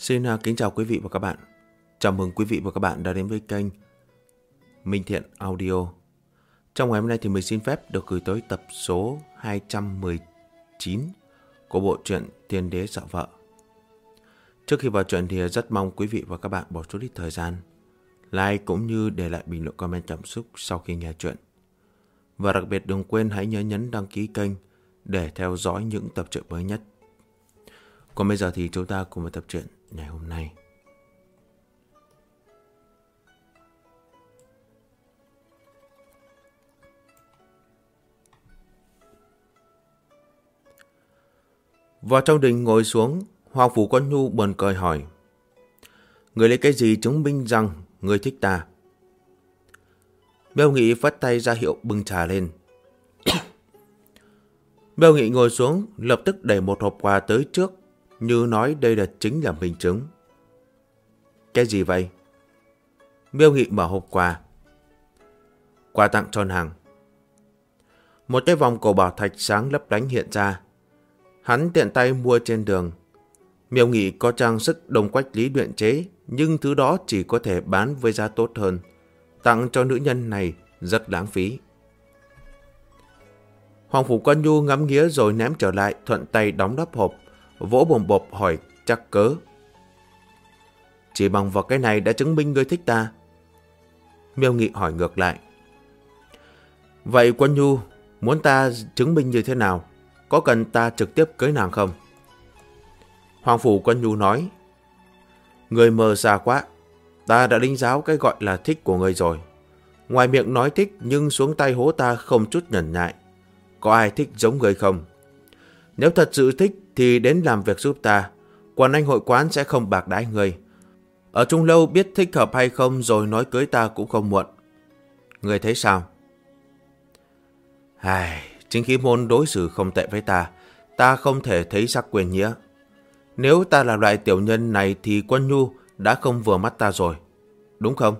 Xin kính chào quý vị và các bạn. Chào mừng quý vị và các bạn đã đến với kênh Minh Thiện Audio. Trong ngày hôm nay thì mình xin phép được gửi tới tập số 219 của bộ truyện Tiên Đế Sợ Vợ. Trước khi vào truyện thì rất mong quý vị và các bạn bỏ chút ít thời gian like cũng như để lại bình luận comment cảm xúc sau khi nghe truyện. Và đặc biệt đừng quên hãy nhớ nhấn đăng ký kênh để theo dõi những tập truyện mới nhất. Còn bây giờ thì chúng ta cùng với tập truyện ngày hôm nay. Vào trong đình ngồi xuống, Hoàng Phủ Quân Nhu buồn cười hỏi: người lấy cái gì chứng minh rằng người thích ta? Miêu Nghị phất tay ra hiệu bưng trà lên. Miêu Nghị ngồi xuống, lập tức đẩy một hộp quà tới trước, như nói đây là chính là minh chứng. Cái gì vậy? Miêu Nghị mở hộp quà. Quà tặng cho nàng. Một cái vòng cổ bảo thạch sáng lấp lánh hiện ra. Hắn tiện tay mua trên đường. Miêu Nghị có trang sức đồng quách lý luyện chế, nhưng thứ đó chỉ có thể bán với giá tốt hơn. Tặng cho nữ nhân này rất lãng phí. Hoàng Phủ Quân Nhu ngắm nghía rồi ném trở lại, thuận tay đóng nắp hộp, vỗ bồm bộp hỏi chắc cớ: chỉ bằng vào cái này đã chứng minh ngươi thích ta? Miêu Nghị hỏi ngược lại: vậy Quân Nhu muốn ta chứng minh như thế nào? Có cần ta trực tiếp cưới nàng không? Hoàng Phủ Quân Nhu nói: người mờ xa quá. Ta đã đánh giáo cái gọi là thích của người rồi. Ngoài miệng nói thích nhưng xuống tay hố ta không chút nhẫn nhại. Có ai thích giống người không? Nếu thật sự thích thì đến làm việc giúp ta. Quần anh hội quán sẽ không bạc đãi người. Ở chung lâu biết thích hợp hay không rồi nói cưới ta cũng không muộn. Người thấy sao? Chính khí môn đối xử không tệ với ta. Ta không thể thấy sắc quyền nghĩa. Nếu ta là loại tiểu nhân này thì Quân Nhu đã không vừa mắt ta rồi. Đúng không?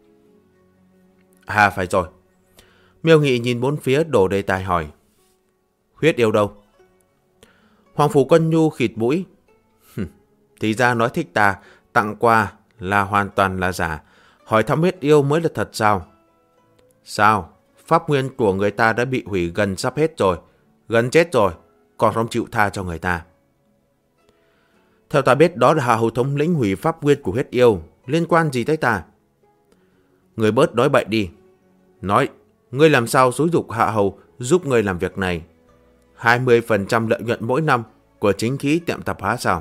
Phải rồi. Miêu Nghị nhìn bốn phía đổ đề tài hỏi: huyết yêu đâu? Hoàng Phủ Quân Nhu khịt mũi: thì ra nói thích ta, tặng quà là hoàn toàn là giả. Hỏi thăm huyết yêu mới là thật sao? Sao? Pháp nguyên của người ta đã bị hủy gần sắp hết rồi. Gần chết rồi, còn không chịu tha cho người ta. Theo ta biết đó là Hạ Hầu thống lĩnh hủy pháp nguyên của huyết yêu. Liên quan gì tới ta? Người bớt nói bậy đi. Nói, ngươi làm sao xúi giục Hạ Hầu giúp ngươi làm việc này? 20% lợi nhuận mỗi năm của chính khí tiệm tạp hóa sao?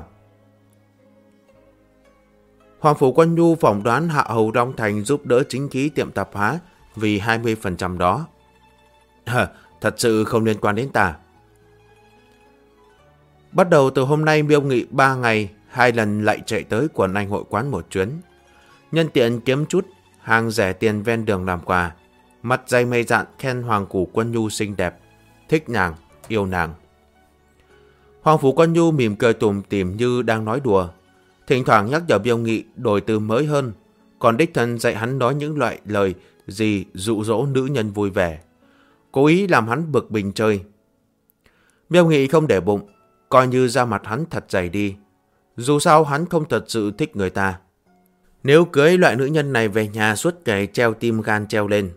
Hoàng Phủ Quân Nhu phỏng đoán Hạ Hầu Long Thành giúp đỡ chính khí tiệm tạp hóa vì 20% đó. Thật sự không liên quan đến ta. Bắt đầu từ hôm nay Miêu Nghị 3 ngày 2 lần lại chạy tới quần anh hội quán một chuyến. Nhân tiện kiếm chút hàng rẻ tiền ven đường làm quà. Mặt dày mây dạn khen Hoàng Phủ Quân Nhu xinh đẹp, thích nàng, yêu nàng. Hoàng Phủ Quân Nhu mỉm cười tủm tỉm như đang nói đùa. Thỉnh thoảng nhắc nhở Miêu Nghị đổi từ mới hơn, còn đích thân dạy hắn nói những loại lời gì dụ dỗ nữ nhân vui vẻ, cố ý làm hắn bực mình chơi. Miêu Nghị không để bụng, coi như da mặt hắn thật dày đi. Dù sao hắn không thật sự thích người ta. Nếu cưới loại nữ nhân này về nhà suốt ngày treo tim gan treo lên.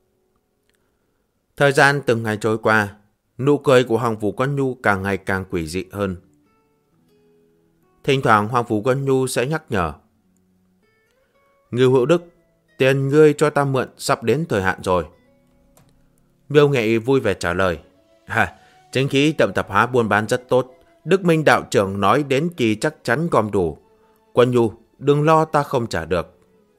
Thời gian từng ngày trôi qua, nụ cười của Hoàng Phủ Quân Nhu càng ngày càng quỷ dị hơn. Thỉnh thoảng Hoàng Phủ Quân Nhu sẽ nhắc nhở: Ngưu Hữu Đức, tiền ngươi cho ta mượn sắp đến thời hạn rồi. Miêu Nghị vui vẻ trả lời: chính khí tiệm tạp hóa buôn bán rất tốt. Đức Minh đạo trưởng nói đến kỳ chắc chắn gom đủ. Quân Nhu, đừng lo, ta không trả được.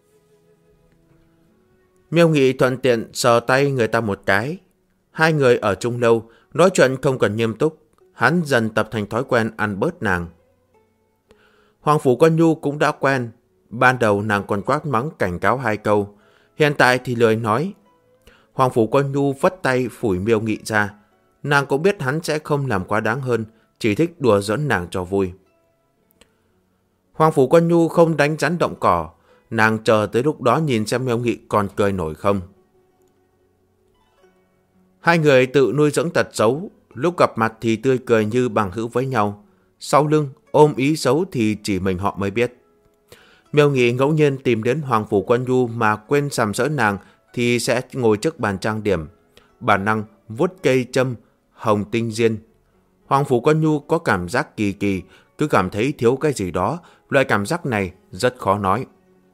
Miêu Nghị thuận tiện sờ tay người ta một cái. Hai người ở chung lâu, nói chuyện không cần nghiêm túc. Hắn dần tập thành thói quen ăn bớt nàng. Hoàng Phủ Quân Nhu cũng đã quen. Ban đầu nàng còn quát mắng cảnh cáo 2 câu. Hiện tại thì lười nói. Hoàng Phủ Quân Nhu vất tay phủi Miêu Nghị ra. Nàng cũng biết hắn sẽ không làm quá đáng hơn, chỉ thích đùa giỡn nàng cho vui. Hoàng Phủ Quân Nhu không đánh rắn động cỏ. Nàng chờ tới lúc đó nhìn xem Miêu Nghị còn cười nổi không. Hai người tự nuôi dưỡng tật xấu, lúc gặp mặt thì tươi cười như bằng hữu với nhau. Sau lưng ôm ý xấu thì chỉ mình họ mới biết. Miêu Nghị ngẫu nhiên tìm đến Hoàng Phủ Quân Nhu mà quên sàm sỡ nàng thì sẽ ngồi trước bàn trang điểm, bản năng vuốt cây châm hồng tinh diên. Hoàng Phủ Quân Nhu có cảm giác kỳ kỳ, cứ cảm thấy thiếu cái gì đó, loại cảm giác này rất khó nói.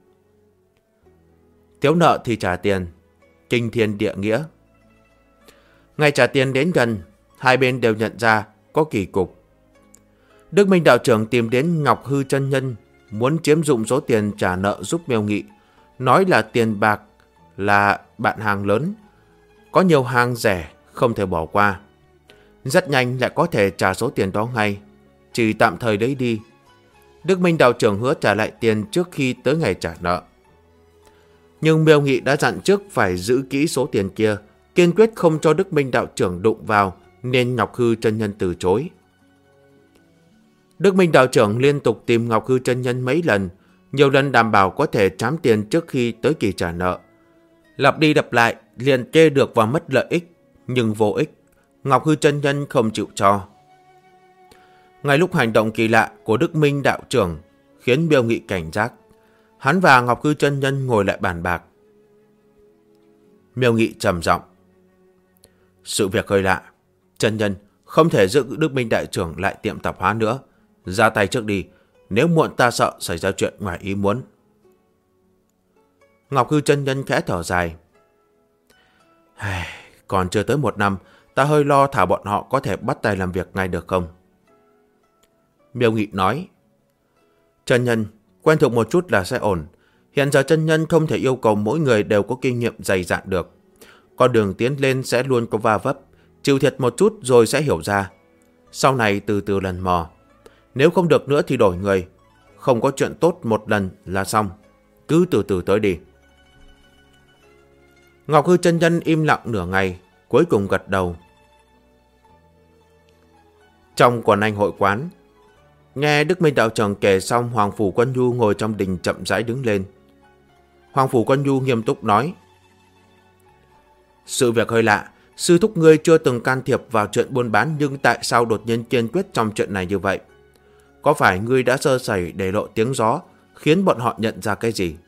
Thiếu nợ thì trả tiền, kinh thiên địa nghĩa. Ngày trả tiền đến gần, hai bên đều nhận ra có kỳ cục. Đức Minh đạo trưởng tìm đến Ngọc Hư chân nhân, muốn chiếm dụng số tiền trả nợ giúp Miêu Nghị, nói là tiền bạc là bạn hàng lớn, có nhiều hàng rẻ không thể bỏ qua. Rất nhanh lại có thể trả số tiền đó ngay, chỉ tạm thời lấy đi. Đức Minh đạo trưởng hứa trả lại tiền trước khi tới ngày trả nợ. Nhưng Miêu Nghị đã dặn trước phải giữ kỹ số tiền kia, kiên quyết không cho Đức Minh đạo trưởng đụng vào, nên Ngọc Hư chân nhân từ chối. Đức Minh đạo trưởng liên tục tìm Ngọc Hư chân nhân mấy lần, nhiều lần đảm bảo có thể trám tiền trước khi tới kỳ trả nợ. Lặp đi lặp lại, liền kê được và mất lợi ích, nhưng vô ích. Ngọc Hư chân nhân không chịu cho. Ngay lúc hành động kỳ lạ của Đức Minh đạo trưởng khiến Miêu Nghị cảnh giác, hắn và Ngọc Hư chân nhân ngồi lại bàn bạc. Miêu Nghị trầm giọng: sự việc hơi lạ, chân nhân không thể giữ Đức Minh đại trưởng lại tiệm tạp hóa nữa, ra tay trước đi, nếu muộn ta sợ xảy ra chuyện ngoài ý muốn. Ngọc Hư chân nhân khẽ thở dài: còn chưa tới 1 năm, ta hơi lo thả bọn họ có thể bắt tay làm việc ngay được không? Miêu Nghị nói: chân nhân, quen thuộc một chút là sẽ ổn. Hiện giờ chân nhân không thể yêu cầu mỗi người đều có kinh nghiệm dày dạn được. Con đường tiến lên sẽ luôn có va vấp, chịu thiệt một chút rồi sẽ hiểu ra. Sau này từ từ lần mò. Nếu không được nữa thì đổi người. Không có chuyện tốt một lần là xong. Cứ từ từ tới đi. Ngọc Hư chân nhân im lặng nửa ngày, cuối cùng gật đầu. Trong quần anh hội quán, nghe Đức Minh đạo trưởng kể xong, Hoàng Phủ Quân Nhu ngồi trong đình chậm rãi đứng lên. Hoàng Phủ Quân Nhu nghiêm túc nói: sự việc hơi lạ, sư thúc ngươi chưa từng can thiệp vào chuyện buôn bán, nhưng tại sao đột nhiên kiên quyết trong chuyện này như vậy? Có phải ngươi đã sơ sẩy để lộ tiếng gió, khiến bọn họ nhận ra cái gì?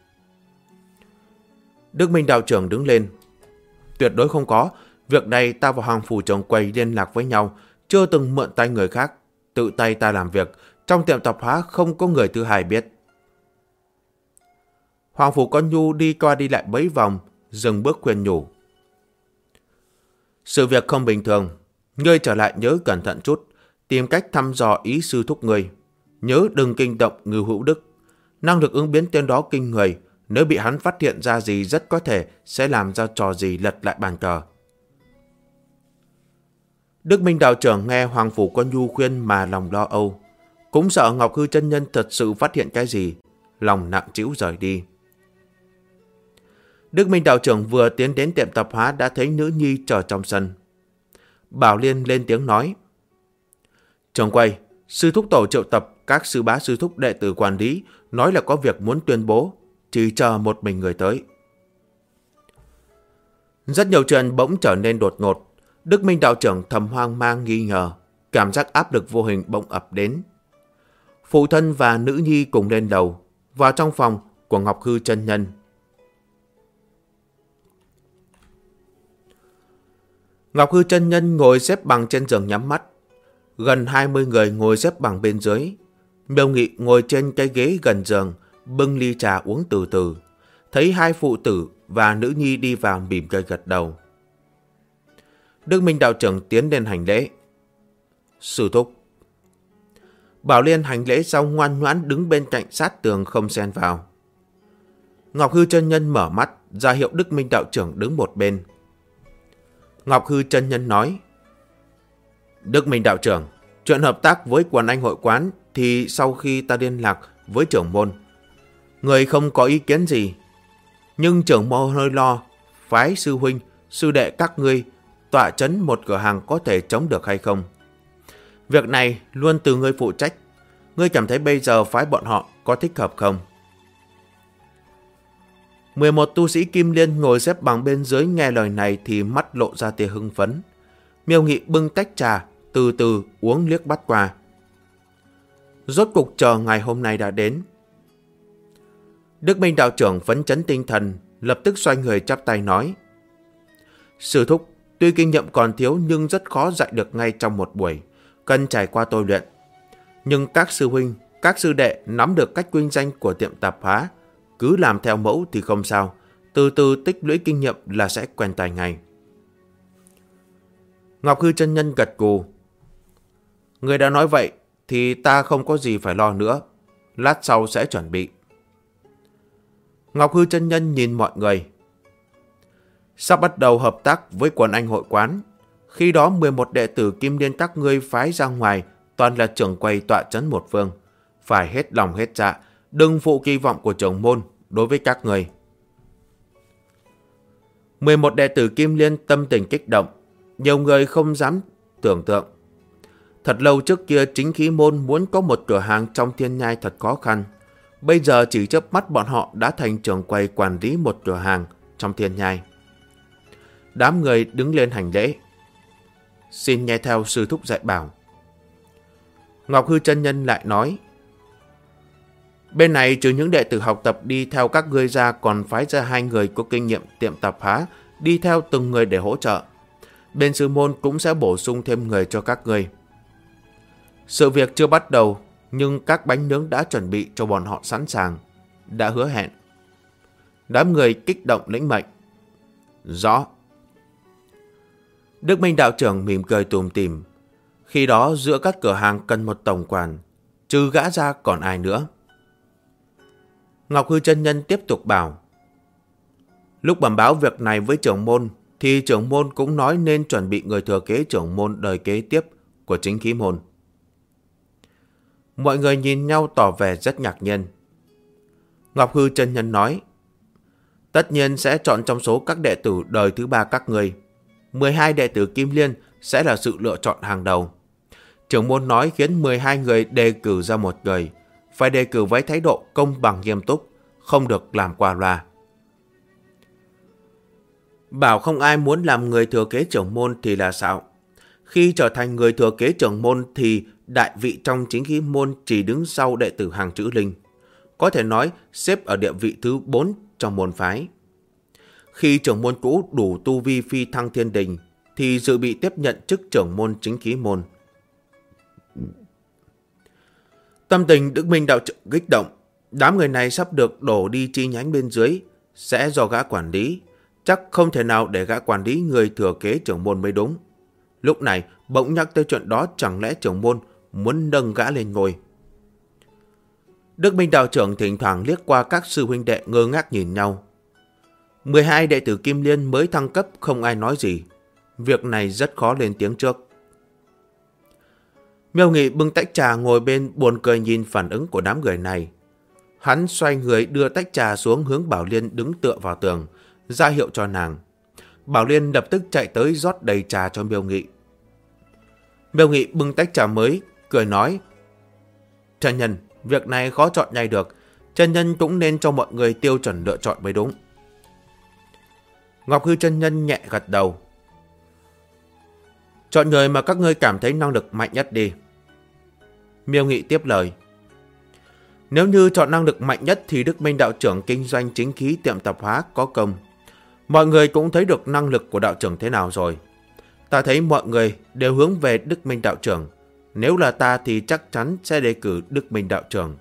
Đức Minh đạo trưởng đứng lên: tuyệt đối không có, việc này ta và Hoàng Phủ trưởng quầy liên lạc với nhau, chưa từng mượn tay người khác, tự tay ta làm việc, trong tiệm tạp hóa không có người thứ hai biết. Hoàng Phủ Quân Nhu đi qua đi lại mấy vòng, dừng bước khuyên nhủ: sự việc không bình thường, ngươi trở lại nhớ cẩn thận chút, tìm cách thăm dò ý sư thúc ngươi. Nhớ đừng kinh động Ngưu Hữu Đức. Năng lực ứng biến tên đó kinh người, nếu bị hắn phát hiện ra gì rất có thể sẽ làm ra trò gì lật lại bàn cờ. Đức Minh đạo trưởng nghe Hoàng Phủ Quân Nhu khuyên mà lòng lo âu, cũng sợ Ngọc Hư chân nhân thật sự phát hiện cái gì, lòng nặng trĩu rời đi. Đức Minh đạo trưởng vừa tiến đến tiệm tạp hóa đã thấy nữ nhi chờ trong sân. Bảo Liên lên tiếng nói: trưởng quầy, sư thúc tổ triệu tập các sư bá sư thúc đệ tử quản lý, nói là có việc muốn tuyên bố, chỉ chờ một mình người tới. Rất nhiều chuyện bỗng trở nên đột ngột. Đức Minh đạo trưởng thầm hoang mang nghi ngờ, cảm giác áp lực vô hình bỗng ập đến. Phụ thân và nữ nhi cùng lên lầu, vào trong phòng của Ngọc Hư chân nhân. Ngọc Hư chân nhân ngồi xếp bằng trên giường nhắm mắt. Gần 20 người ngồi xếp bằng bên dưới. Miêu Nghị ngồi trên cái ghế gần giường, bưng ly trà uống từ từ. Thấy hai phụ tử và nữ nhi đi vào, mỉm cười gật đầu. Đức Minh đạo trưởng tiến lên hành lễ: sư thúc. Bảo Liên hành lễ xong ngoan ngoãn đứng bên cạnh sát tường không xen vào. Ngọc Hư chân nhân mở mắt ra hiệu Đức Minh đạo trưởng đứng một bên. Ngọc Hư chân nhân nói: Đức Minh đạo trưởng, chuyện hợp tác với quần anh hội quán thì sau khi ta liên lạc với trưởng môn, người không có ý kiến gì. Nhưng trưởng môn hơi lo, phái sư huynh, sư đệ các ngươi tọa trấn một cửa hàng có thể chống được hay không. Việc này luôn từ ngươi phụ trách. Ngươi cảm thấy bây giờ phái bọn họ có thích hợp không? 11 tu sĩ Kim Liên ngồi xếp bằng bên dưới nghe lời này thì mắt lộ ra tia hưng phấn. Miêu Nghị bưng tách trà, từ từ uống liếc bắt qua. Rốt cục chờ ngày hôm nay đã đến. Đức Minh đạo trưởng phấn chấn tinh thần, lập tức xoay người chắp tay nói: Sư thúc, tuy kinh nghiệm còn thiếu nhưng rất khó dạy được ngay trong một buổi, cần trải qua tôi luyện. Nhưng các sư huynh, các sư đệ nắm được cách kinh doanh của tiệm tạp hóa, cứ làm theo mẫu thì không sao, từ từ tích lũy kinh nghiệm là sẽ quen tay ngay. Ngọc Hư chân nhân gật gù: Người đã nói vậy thì ta không có gì phải lo nữa, lát sau sẽ chuẩn bị. Ngọc Hư chân nhân nhìn mọi người: Sắp bắt đầu hợp tác với Quần Anh hội quán, khi đó 11 đệ tử Kim Liên các ngươi phái ra ngoài toàn là trưởng quầy tọa trấn một phương, phải hết lòng hết dạ, đừng phụ kỳ vọng của trưởng môn đối với các người. 11 đệ tử Kim Liên tâm tình kích động, nhiều người không dám tưởng tượng. Thật lâu trước kia chính khí môn muốn có một cửa hàng trong Thiên Nhai thật khó khăn, bây giờ chỉ chớp mắt bọn họ đã thành trưởng quầy quản lý một cửa hàng trong Thiên Nhai. Đám người đứng lên hành lễ: Xin nghe theo sư thúc dạy bảo. Ngọc Hư chân nhân lại nói: Bên này trừ những đệ tử học tập đi theo các ngươi ra, còn phái ra 2 người có kinh nghiệm tiệm tạp hóa đi theo từng người để hỗ trợ. Bên sư môn cũng sẽ bổ sung thêm người cho các ngươi. Sự việc chưa bắt đầu, nhưng các bánh nướng đã chuẩn bị cho bọn họ sẵn sàng, đã hứa hẹn. Đám người kích động lĩnh mệnh: Rõ. Đức Minh đạo trưởng mỉm cười tủm tỉm. Khi đó giữa các cửa hàng cần một tổng quản, trừ gã ra còn ai nữa. Ngọc Hư chân nhân tiếp tục bảo: Lúc bẩm báo việc này với trưởng môn thì trưởng môn cũng nói nên chuẩn bị người thừa kế trưởng môn đời kế tiếp của chính khí môn. Mọi người nhìn nhau tỏ vẻ rất ngạc nhiên. Ngọc Hư chân nhân nói: Tất nhiên sẽ chọn trong số các đệ tử đời thứ 3 các người. 12 đệ tử Kim Liên sẽ là sự lựa chọn hàng đầu. Trưởng môn nói khiến 12 người đề cử ra một người, phải đề cử với thái độ công bằng nghiêm túc, không được làm qua loa. Bảo không ai muốn làm người thừa kế trưởng môn thì là sao? Khi trở thành người thừa kế trưởng môn thì đại vị trong chính khí môn chỉ đứng sau đệ tử hàng chữ linh, có thể nói xếp ở địa vị thứ 4 trong môn phái. Khi trưởng môn cũ đủ tu vi phi thăng thiên đình thì dự bị tiếp nhận chức trưởng môn chính khí môn. Tâm tình Đức Minh đạo trưởng kích động, đám người này sắp được đổ đi chi nhánh bên dưới, sẽ do gã quản lý, chắc không thể nào để gã quản lý người thừa kế trưởng môn mới đúng. Lúc này bỗng nhắc tới chuyện đó, chẳng lẽ trưởng môn muốn nâng gã lên ngôi? Đức Minh đạo trưởng thỉnh thoảng liếc qua các sư huynh đệ ngơ ngác nhìn nhau. 12 đệ tử Kim Liên mới thăng cấp không ai nói gì, việc này rất khó lên tiếng trước. Miêu Nghị bưng tách trà ngồi bên buồn cười nhìn phản ứng của đám người này. Hắn xoay người đưa tách trà xuống hướng Bảo Liên đứng tựa vào tường, ra hiệu cho nàng. Bảo Liên lập tức chạy tới rót đầy trà cho Miêu Nghị. Miêu Nghị bưng tách trà mới, cười nói: Chân nhân, việc này khó chọn ngay được, chân nhân cũng nên cho mọi người tiêu chuẩn lựa chọn mới đúng. Ngọc Hư chân nhân nhẹ gật đầu: Chọn người mà các ngươi cảm thấy năng lực mạnh nhất đi. Miêu Nghị tiếp lời: Nếu như chọn năng lực mạnh nhất thì Đức Minh đạo trưởng kinh doanh chính khí tiệm tạp hóa có công. Mọi người cũng thấy được năng lực của đạo trưởng thế nào rồi. Ta thấy mọi người đều hướng về Đức Minh đạo trưởng. Nếu là ta thì chắc chắn sẽ đề cử Đức Minh đạo trưởng.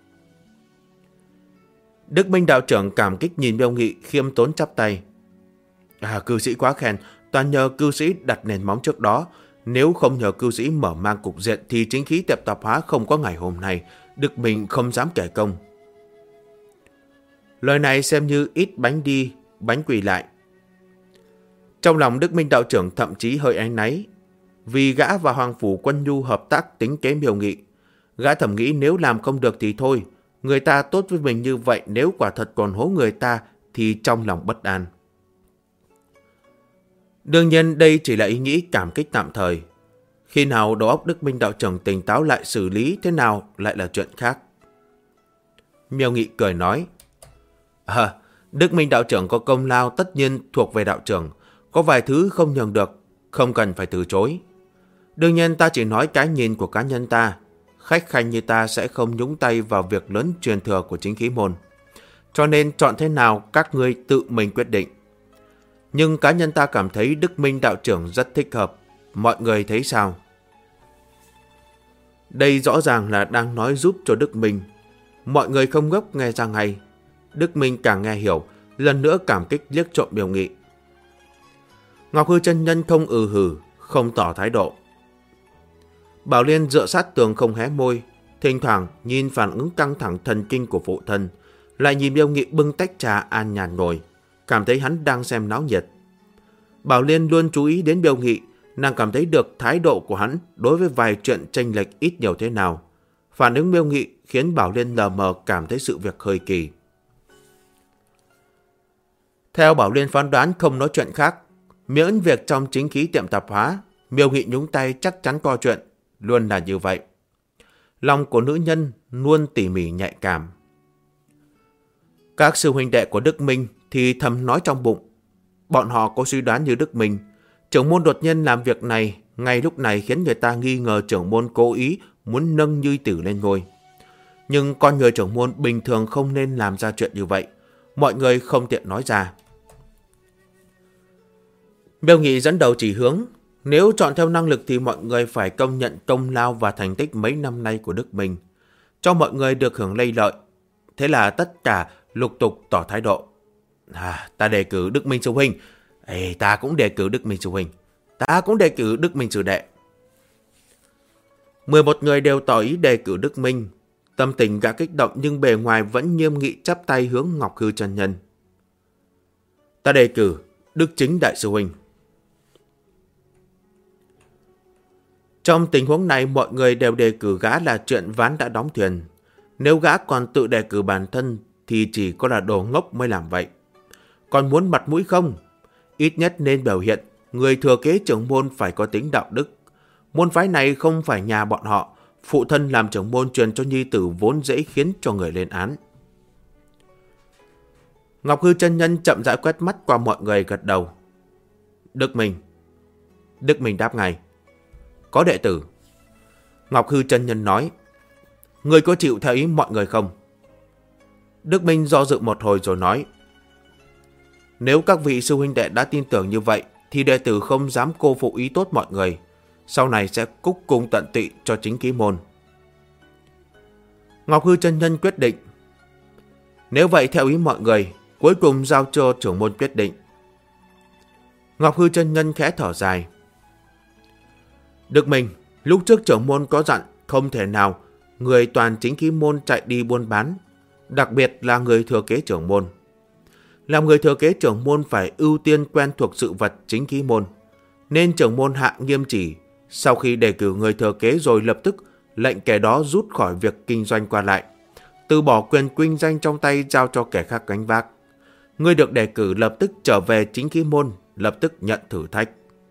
Đức Minh đạo trưởng cảm kích nhìn Miêu Nghị, khiêm tốn chắp tay: Cư sĩ quá khen, toàn nhờ cư sĩ đặt nền móng trước đó. Nếu không nhờ cư sĩ mở mang cục diện thì chính khí tiệm tạp hóa không có ngày hôm nay. Đức Minh không dám kể công. Lời này xem như ít bánh đi, bánh quỳ lại. Trong lòng Đức Minh đạo trưởng thậm chí hơi áy náy, vì gã và Hoàng Phủ Quân Nhu hợp tác tính kế Miêu Nghị. Gã thầm nghĩ nếu làm không được thì thôi, người ta tốt với mình như vậy, nếu quả thật còn hố người ta thì trong lòng bất an. Đương nhiên đây chỉ là ý nghĩ cảm kích tạm thời. Khi nào đầu óc Đức Minh đạo trưởng tỉnh táo lại xử lý thế nào lại là chuyện khác. Miêu Nghị cười nói: Đức Minh đạo trưởng có công lao tất nhiên thuộc về đạo trưởng, có vài thứ không nhường được, không cần phải từ chối. Đương nhiên ta chỉ nói cái nhìn của cá nhân ta, khách khanh như ta sẽ không nhúng tay vào việc lớn truyền thừa của chính khí môn. cho nên chọn thế nào các ngươi tự mình quyết định. Nhưng cá nhân ta cảm thấy Đức Minh đạo trưởng rất thích hợp. Mọi người thấy sao? Đây rõ ràng là đang nói giúp cho Đức Minh. Mọi người không ngốc nghe ra ngay. Đức Minh càng nghe hiểu, lần nữa cảm kích liếc trộm Miêu Nghị. Ngọc Hư chân nhân không hừ, không tỏ thái độ. Bảo Liên dựa sát tường không hé môi, thỉnh thoảng nhìn phản ứng căng thẳng thần kinh của phụ thân, lại nhìn Miêu Nghị bưng tách trà an nhàn ngồi, cảm thấy hắn đang xem náo nhiệt. Bảo Liên luôn chú ý đến Miêu Nghị, nàng cảm thấy được thái độ của hắn đối với vài chuyện chênh lệch ít nhiều thế nào. Phản ứng Miêu Nghị khiến Bảo Liên lờ mờ cảm thấy sự việc hơi kỳ. Theo Bảo Liên phán đoán không nói chuyện khác, miễn việc trong chính khí tiệm tạp hóa, Miêu Nghị nhúng tay chắc chắn có chuyện, luôn là như vậy. Lòng của nữ nhân luôn tỉ mỉ nhạy cảm. Các sư huynh đệ của Đức Minh thì thầm nói trong bụng. Bọn họ có suy đoán như Đức Minh. Trưởng môn đột nhiên làm việc này, ngay lúc này khiến người ta nghi ngờ trưởng môn cố ý muốn nâng Như Tử lên ngôi. Nhưng con người trưởng môn bình thường không nên làm ra chuyện như vậy. Mọi người không tiện nói ra. Miêu Nghị dẫn đầu chỉ hướng. Nếu chọn theo năng lực thì mọi người phải công nhận công lao và thành tích mấy năm nay của Đức Minh, cho mọi người được hưởng lây lợi. Thế là tất cả lục tục tỏ thái độ. Ta đề cử Đức Minh sư huynh. Ta cũng đề cử Đức Minh sư huynh. Ta cũng đề cử Đức Minh sư đệ. 11 người đều tỏ ý đề cử Đức Minh. Tâm tình gã kích động nhưng bề ngoài vẫn nghiêm nghị chắp tay hướng Ngọc Hư chân nhân. Ta đề cử Đức Chính đại sư huynh. Trong tình huống này mọi người đều đề cử gã là chuyện ván đã đóng thuyền. Nếu gã còn tự đề cử bản thân thì chỉ có là đồ ngốc mới làm vậy. Còn muốn mặt mũi không? Ít nhất nên biểu hiện người thừa kế trưởng môn phải có tính đạo đức. Môn phái này không phải nhà bọn họ. Phụ thân làm trưởng môn truyền cho nhi tử vốn dễ khiến cho người lên án. Ngọc Hư chân nhân chậm rãi quét mắt qua mọi người gật đầu. Đức Minh. Đức Minh đáp ngay. Có đệ tử. Ngọc Hư chân nhân nói. Người có chịu theo ý mọi người không? Đức Minh do dự một hồi rồi nói. Nếu các vị sư huynh đệ đã tin tưởng như vậy thì đệ tử không dám cô phụ ý tốt mọi người. Sau này sẽ cúc cung tận tụy cho chính ký môn. Ngọc Hư chân nhân quyết định. Nếu vậy theo ý mọi người, cuối cùng giao cho trưởng môn quyết định. Ngọc Hư chân nhân khẽ thở dài. Đức Minh, lúc trước trưởng môn có dặn không thể nào người toàn chính khí môn chạy đi buôn bán, đặc biệt là người thừa kế trưởng môn. Làm người thừa kế trưởng môn phải ưu tiên quen thuộc sự vật chính khí môn, nên trưởng môn hạ nghiêm chỉ, sau khi đề cử người thừa kế rồi lập tức lệnh kẻ đó rút khỏi việc kinh doanh qua lại, từ bỏ quyền kinh doanh trong tay giao cho kẻ khác gánh vác. Người được đề cử lập tức trở về chính khí môn, lập tức nhận thử thách.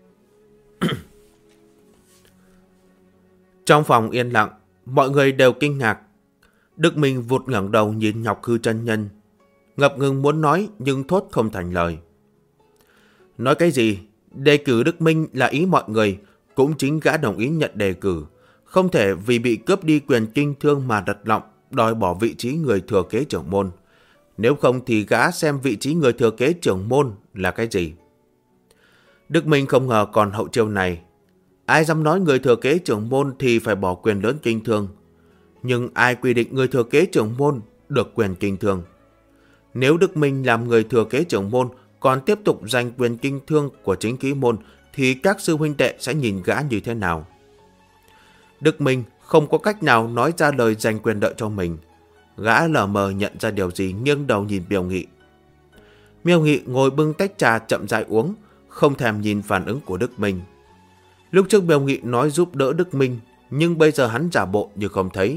Trong phòng yên lặng, mọi người đều kinh ngạc. Đức Minh vụt ngẩng đầu nhìn Ngọc Hư chân nhân, ngập ngừng muốn nói nhưng thốt không thành lời. Nói cái gì? Đề cử Đức Minh là ý mọi người, cũng chính gã đồng ý nhận đề cử, không thể vì bị cướp đi quyền kinh thương mà đặt lọng đòi bỏ vị trí người thừa kế trưởng môn. Nếu không thì gã xem vị trí người thừa kế trưởng môn là cái gì. Đức Minh không ngờ còn hậu chiêu này. Ai dám nói người thừa kế trưởng môn thì phải bỏ quyền lớn kinh thương. Nhưng ai quy định người thừa kế trưởng môn được quyền kinh thương? Nếu Đức Minh làm người thừa kế trưởng môn còn tiếp tục giành quyền kinh thương của chính khí môn thì các sư huynh đệ sẽ nhìn gã như thế nào? Đức Minh không có cách nào nói ra lời giành quyền lợi cho mình. Gã lờ mờ nhận ra điều gì, nghiêng đầu nhìn Miêu Nghị. Miêu Nghị ngồi bưng tách trà chậm rãi uống, không thèm nhìn phản ứng của Đức Minh. Lúc trước Miêu Nghị nói giúp đỡ Đức Minh, nhưng bây giờ hắn giả bộ như không thấy.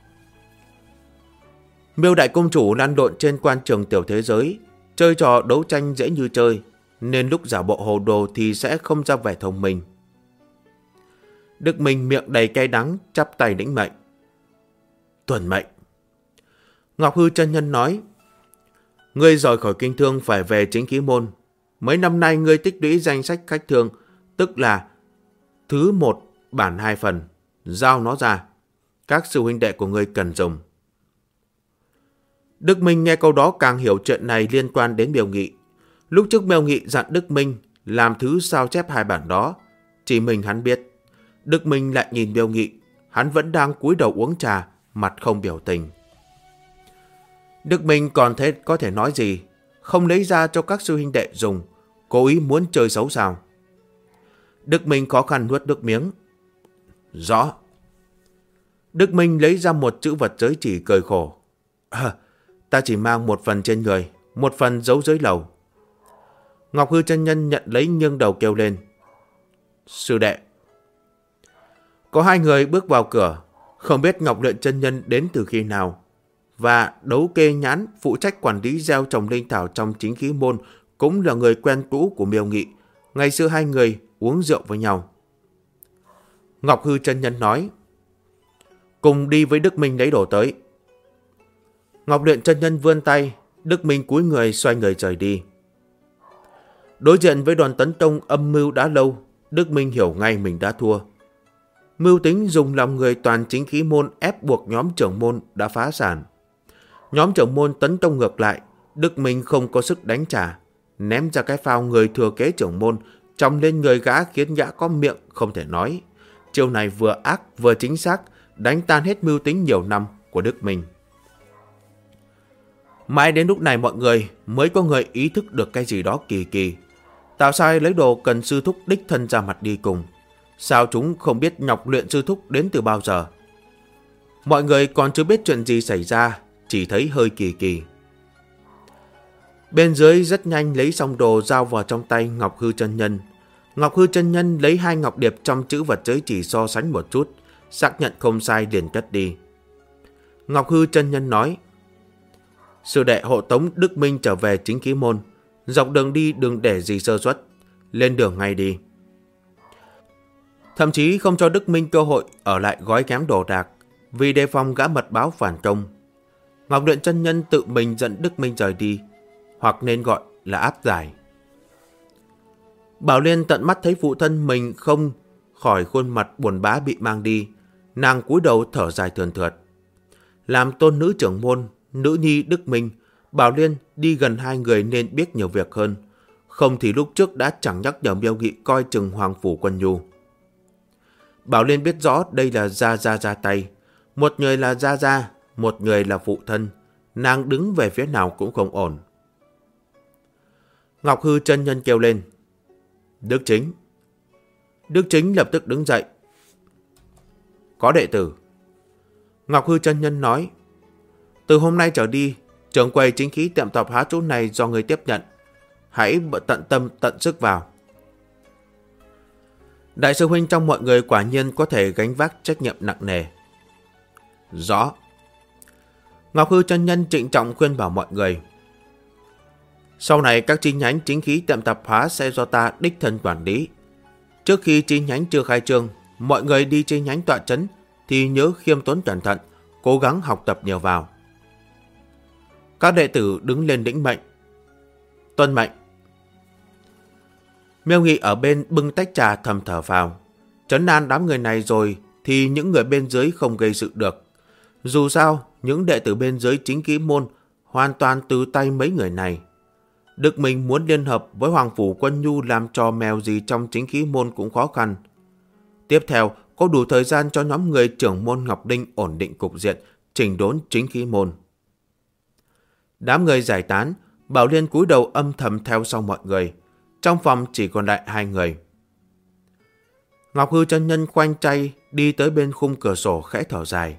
Miêu đại công chủ lăn lộn trên quan trường tiểu thế giới, chơi trò đấu tranh dễ như chơi, nên lúc giả bộ hồ đồ thì sẽ không ra vẻ thông minh. Đức Minh miệng đầy cay đắng, chắp tay lĩnh mệnh. Tuần mệnh. Ngọc Hư chân nhân nói. Ngươi rời khỏi kinh thương phải về chính khí môn. Mấy năm nay ngươi tích lũy danh sách khách thương, tức là thứ 1 bản 2 phần, giao nó ra. Các sư huynh đệ của ngươi cần dùng. Đức Minh nghe câu đó càng hiểu chuyện này liên quan đến Miêu Nghị. Lúc trước Miêu Nghị dặn Đức Minh làm thứ sao chép hai bản đó, chỉ mình hắn biết. Đức Minh lại nhìn Miêu Nghị, hắn vẫn đang cúi đầu uống trà, mặt không biểu tình. Đức Minh còn có thể nói gì, không lấy ra cho các sư huynh đệ dùng, cố ý muốn chơi xấu sao? Đức Minh khó khăn nuốt nước miếng. Rõ. Đức Minh lấy ra một chữ vật giới chỉ cười khổ. Ta chỉ mang một phần trên người, một phần giấu dưới lầu. Ngọc Hư chân nhân nhận lấy nghiêng đầu kêu lên. Sư đệ. Có hai người bước vào cửa, không biết Ngọc Luyện chân nhân đến từ khi nào. Và Đấu Kê Nhãn phụ trách quản lý gieo trồng linh thảo trong chính khí môn cũng là người quen cũ của Miêu Nghị. Ngày xưa hai người uống rượu với nhau. Ngọc Hư chân nhân nói. Cùng đi với Đức Minh lấy đồ tới. Ngọc Luyện chân nhân vươn tay, Đức Minh cúi người xoay người rời đi. Đối diện với đoàn tấn công âm mưu đã lâu, Đức Minh hiểu ngay mình đã thua. Mưu tính dùng lòng người toàn chính khí môn ép buộc nhóm trưởng môn đã phá sản. Nhóm trưởng môn tấn công ngược lại, Đức Minh không có sức đánh trả, ném ra cái phao người thừa kế trưởng môn, chồng lên người gã khiến gã có miệng không thể nói. Chiêu này vừa ác vừa chính xác, đánh tan hết mưu tính nhiều năm của Đức Minh. Mãi đến lúc này mọi người mới có người ý thức được cái gì đó kỳ kỳ. Tào Sai lấy đồ cần sư thúc đích thân ra mặt đi cùng. Sao chúng không biết Ngọc Luyện sư thúc đến từ bao giờ? Mọi người còn chưa biết chuyện gì xảy ra, chỉ thấy hơi kỳ kỳ. Bên dưới rất nhanh lấy xong đồ giao vào trong tay Ngọc Hư chân nhân. Ngọc Hư chân nhân lấy hai ngọc điệp trong chữ vật giới chỉ so sánh một chút, xác nhận không sai liền cất đi. Ngọc Hư chân nhân nói. Sư đệ hộ tống Đức Minh trở về chính khí môn, dọc đường đi đừng để gì sơ suất, lên đường ngay đi. Thậm chí không cho Đức Minh cơ hội ở lại gói ghém đồ đạc, vì đề phòng gã mật báo phản công. Ngọc Luyện chân nhân tự mình dẫn Đức Minh rời đi, hoặc nên gọi là áp giải. Bảo Liên tận mắt thấy phụ thân mình không khỏi khuôn mặt buồn bã bị mang đi, nàng cúi đầu thở dài thườn thượt. Làm tôn nữ trưởng môn, nữ nhi Đức Minh, Bảo Liên đi gần hai người nên biết nhiều việc hơn, không thì lúc trước đã chẳng nhắc nhở Miêu Nghị coi chừng Hoàng Phủ Quân Nhu. Bảo Liên biết rõ đây là Gia Gia ra tay, một người là Gia Gia, một người là phụ thân, nàng đứng về phía nào cũng không ổn. Ngọc Hư chân nhân kêu lên. Đức Chính. Đức Chính lập tức đứng dậy. Có đệ tử. Ngọc Hư chân nhân nói. Từ hôm nay trở đi, trưởng quầy chính khí tiệm tạp hóa chỗ này do người tiếp nhận. Hãy tận tâm tận sức vào. Đại sư huynh trong mọi người quả nhiên có thể gánh vác trách nhiệm nặng nề. Rõ. Ngọc Hư chân nhân trịnh trọng khuyên bảo mọi người. Sau này các chi nhánh chính khí tiệm tạp hóa sẽ do ta đích thân quản lý. Trước khi chi nhánh chưa khai trương, mọi người đi chi nhánh tọa trấn thì nhớ khiêm tốn cẩn thận, cố gắng học tập nhiều vào. Các đệ tử đứng lên lĩnh mệnh. Tuân mệnh. Miêu Nghị ở bên bưng tách trà thầm thở vào. Trấn an đám người này rồi thì những người bên dưới không gây sự được. Dù sao, những đệ tử bên dưới chính khí môn hoàn toàn từ tay mấy người này. Đức Minh muốn liên hợp với Hoàng Phủ Quân Nhu làm trò mèo gì trong chính khí môn cũng khó khăn. Tiếp theo, có đủ thời gian cho nhóm người trưởng môn Ngọc Đinh ổn định cục diện, chỉnh đốn chính khí môn. Đám người giải tán, Bảo Liên cúi đầu âm thầm theo sau mọi người. Trong phòng chỉ còn lại hai người. Ngọc Hư chân nhân khoanh tay đi tới bên khung cửa sổ khẽ thở dài.